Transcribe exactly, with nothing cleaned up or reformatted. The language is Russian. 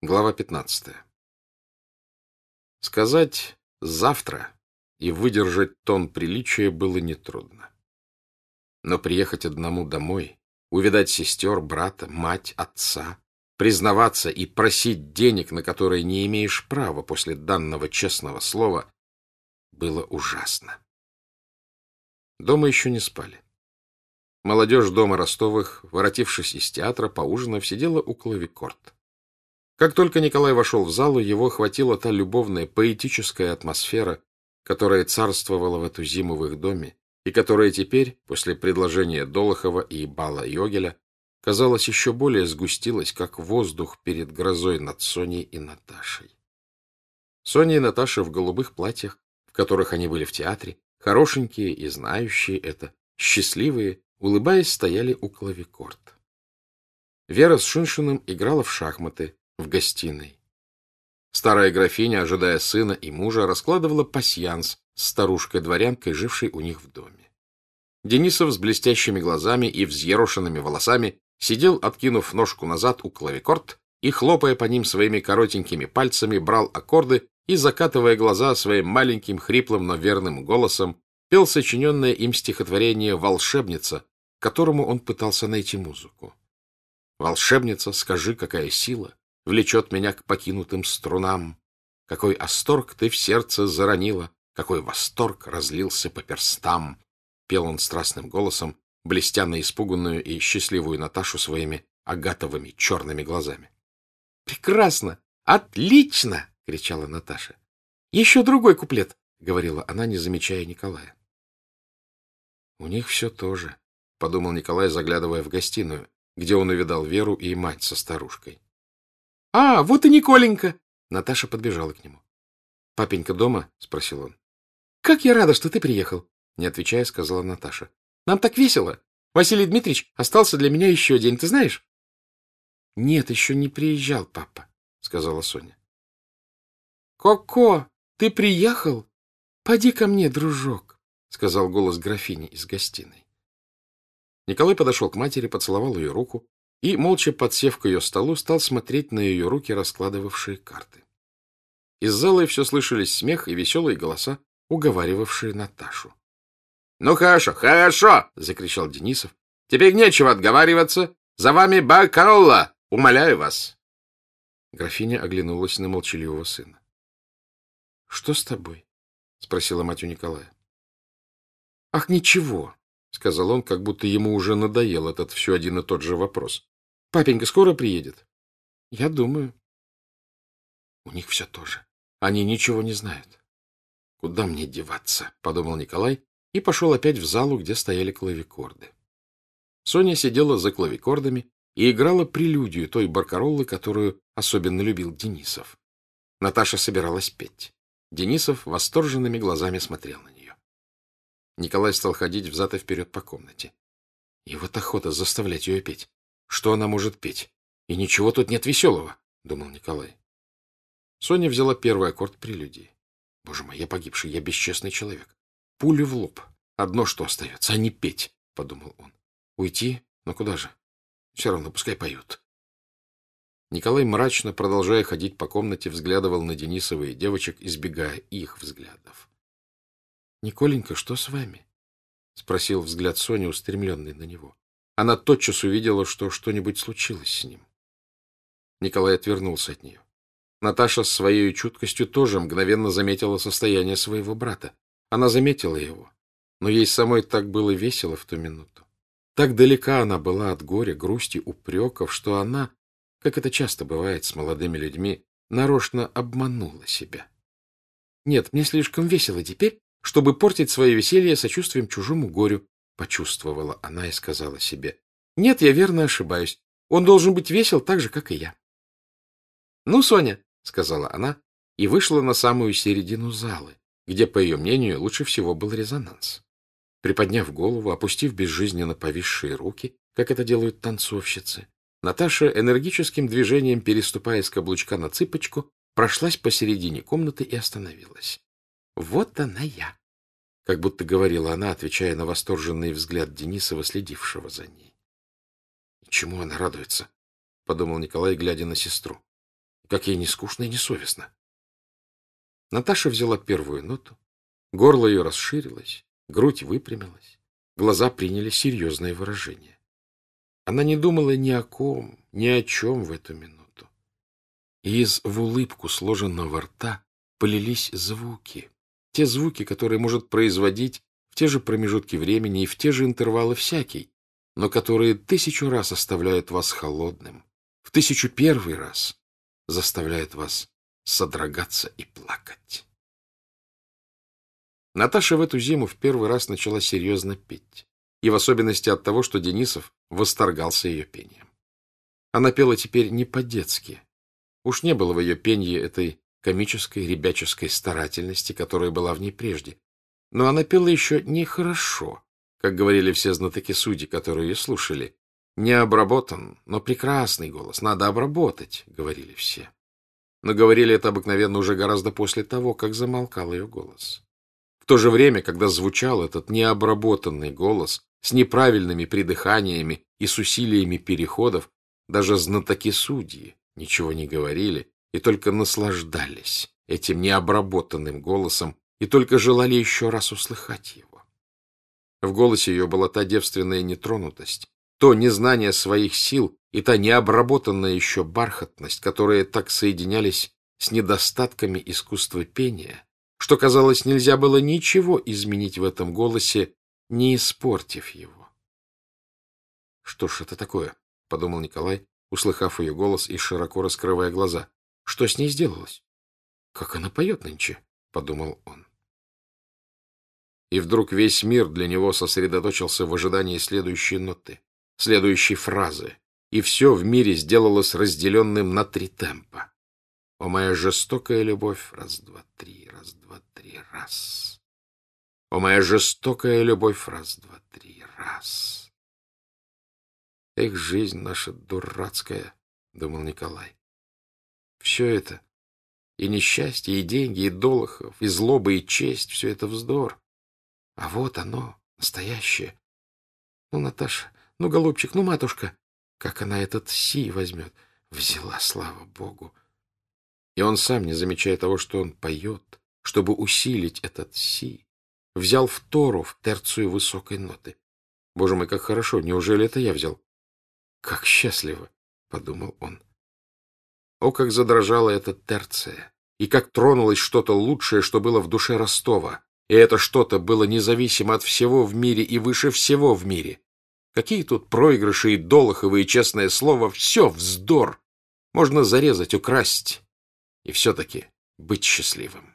Глава пятнадцатая. Сказать «завтра» и выдержать тон приличия было нетрудно. Но приехать одному домой, увидать сестер, брата, мать, отца, признаваться и просить денег, на которые не имеешь права после данного честного слова, было ужасно. Дома еще не спали. Молодежь дома Ростовых, воротившись из театра, поужинав, сидела у клавикорд. Как только Николай вошел в залу, его охватила та любовная, поэтическая атмосфера, которая царствовала в эту зиму в их доме, и которая теперь, после предложения Долохова и бала Йогеля, казалось, еще более сгустилась, как воздух перед грозой над Соней и Наташей. Соня и Наташа в голубых платьях, в которых они были в театре, хорошенькие и знающие это, счастливые, улыбаясь, стояли у клавикорд. Вера с Шиншиным играла в шахматы в гостиной. Старая графиня, ожидая сына и мужа, раскладывала пасьянс с старушкой-дворянкой, жившей у них в доме. Денисов с блестящими глазами и взъерошенными волосами сидел, откинув ножку назад у клавикорд и, хлопая по ним своими коротенькими пальцами, брал аккорды и, закатывая глаза своим маленьким, хриплым, но верным голосом, пел сочиненное им стихотворение «Волшебница», которому он пытался найти музыку. «Волшебница, скажи, какая сила влечет меня к покинутым струнам. Какой осторг ты в сердце заронила, какой восторг разлился по перстам!» Пел он страстным голосом, блестя на испуганную и счастливую Наташу своими агатовыми черными глазами. «Прекрасно! Отлично!» — кричала Наташа. «Еще другой куплет!» — говорила она, не замечая Николая. «У них все то же», — подумал Николай, заглядывая в гостиную, где он увидал Веру и мать со старушкой. — А, вот и Николенька! Наташа подбежала к нему. — Папенька дома? — спросил он. — Как я рада, что ты приехал! — не отвечая, сказала Наташа. — Нам так весело! Василий Дмитриевич остался для меня еще день, ты знаешь? — Нет, еще не приезжал папа, — сказала Соня. — Коко, ты приехал? Поди ко мне, дружок, — сказал голос графини из гостиной. Николай подошел к матери, поцеловал ее руку и, молча подсев к ее столу, стал смотреть на ее руки, раскладывавшие карты. Из зала все слышались смех и веселые голоса, уговаривавшие Наташу. — Ну хорошо, хорошо! — закричал Денисов. — Теперь нечего отговариваться. За вами Баркаролла! Умоляю вас! Графиня оглянулась на молчаливого сына. — Что с тобой? — спросила мать у Николая. — Ах, ничего! — сказал он, как будто ему уже надоел этот все один и тот же вопрос. — Папенька скоро приедет? — Я думаю. — У них все то же. Они ничего не знают. — Куда мне деваться? — подумал Николай и пошел опять в залу, где стояли клавикорды. Соня сидела за клавикордами и играла прелюдию той баркароллы, которую особенно любил Денисов. Наташа собиралась петь. Денисов восторженными глазами смотрел на нее. Николай стал ходить взад и вперед по комнате. И вот охота заставлять ее петь. Что она может петь? И ничего тут нет веселого, — думал Николай. Соня взяла первый аккорд прелюдии. Боже мой, я погибший, я бесчестный человек. Пулю в лоб. Одно что остается, а не петь, — подумал он. Уйти? Но куда же? Все равно, пускай поют. Николай, мрачно продолжая ходить по комнате, взглядывал на Денисова и девочек, избегая их взглядов. — Николенька, что с вами? — спросил взгляд Сони, устремленный на него. Она тотчас увидела, что что-нибудь случилось с ним. Николай отвернулся от нее. Наташа с своей чуткостью тоже мгновенно заметила состояние своего брата. Она заметила его, но ей самой так было весело в ту минуту. Так далека она была от горя, грусти, упреков, что она, как это часто бывает с молодыми людьми, нарочно обманула себя. Нет, мне слишком весело теперь, чтобы портить свое веселье сочувствием чужому горю, почувствовала она и сказала себе. Нет, я верно ошибаюсь. Он должен быть весел так же, как и я. — Ну, Соня, — сказала она, и вышла на самую середину залы, где, по ее мнению, лучше всего был резонанс. Приподняв голову, опустив безжизненно повисшие руки, как это делают танцовщицы, Наташа, энергическим движением переступая с каблучка на цыпочку, прошлась посередине комнаты и остановилась. Вот она я, — как будто говорила она, отвечая на восторженный взгляд Денисова, следившего за ней. — Чему она радуется? — подумал Николай, глядя на сестру. Как ей не скучно и не совестно. Наташа взяла первую ноту, горло ее расширилось, грудь выпрямилась, глаза приняли серьезное выражение. Она не думала ни о ком, ни о чем в эту минуту. И из в улыбку сложенного рта полились звуки. Те звуки, которые может производить в те же промежутки времени и в те же интервалы всякий, но которые тысячу раз оставляют вас холодным, в тысячу первый раз заставляют вас содрогаться и плакать. Наташа в эту зиму в первый раз начала серьезно петь, и в особенности от того, что Денисов восторгался ее пением. Она пела теперь не по-детски. Уж не было в ее пении этой комической, ребяческой старательности, которая была в ней прежде. Но она пела еще нехорошо, как говорили все знатоки-судьи, которые ее слушали. Не обработан, но прекрасный голос, надо обработать, говорили все. Но говорили это обыкновенно уже гораздо после того, как замолкал ее голос. В то же время, когда звучал этот необработанный голос с неправильными придыханиями и с усилиями переходов, даже знатоки-судьи ничего не говорили и только наслаждались этим необработанным голосом и только желали еще раз услыхать его. В голосе ее была та девственная нетронутость, то незнание своих сил и та необработанная еще бархатность, которые так соединялись с недостатками искусства пения, что, казалось, нельзя было ничего изменить в этом голосе, не испортив его. — Что ж это такое? — подумал Николай, услыхав ее голос и широко раскрывая глаза. — Что с ней сделалось? — Как она поет нынче? — подумал он. И вдруг весь мир для него сосредоточился в ожидании следующей ноты, следующей фразы, и все в мире сделалось разделенным на три темпа. О, моя жестокая любовь, раз, два, три, раз, два, три, раз. О, моя жестокая любовь, раз, два, три, раз. Эх, жизнь наша дурацкая, — думал Николай. Все это, и несчастье, и деньги, и Долохов, и злоба, и честь, все это вздор. А вот оно, настоящее. Ну, Наташа, ну, голубчик, ну, матушка, как она этот си возьмет. Взяла, слава Богу. И он сам, не замечая того, что он поет, чтобы усилить этот си, взял втору в терцию высокой ноты. Боже мой, как хорошо, неужели это я взял? Как счастливо, — подумал он. О, как задрожала эта терция, и как тронулось что-то лучшее, что было в душе Ростова. И это что-то было независимо от всего в мире и выше всего в мире. Какие тут проигрыши и Долоховы, и честное слово, все вздор. Можно зарезать, украсть и все-таки быть счастливым.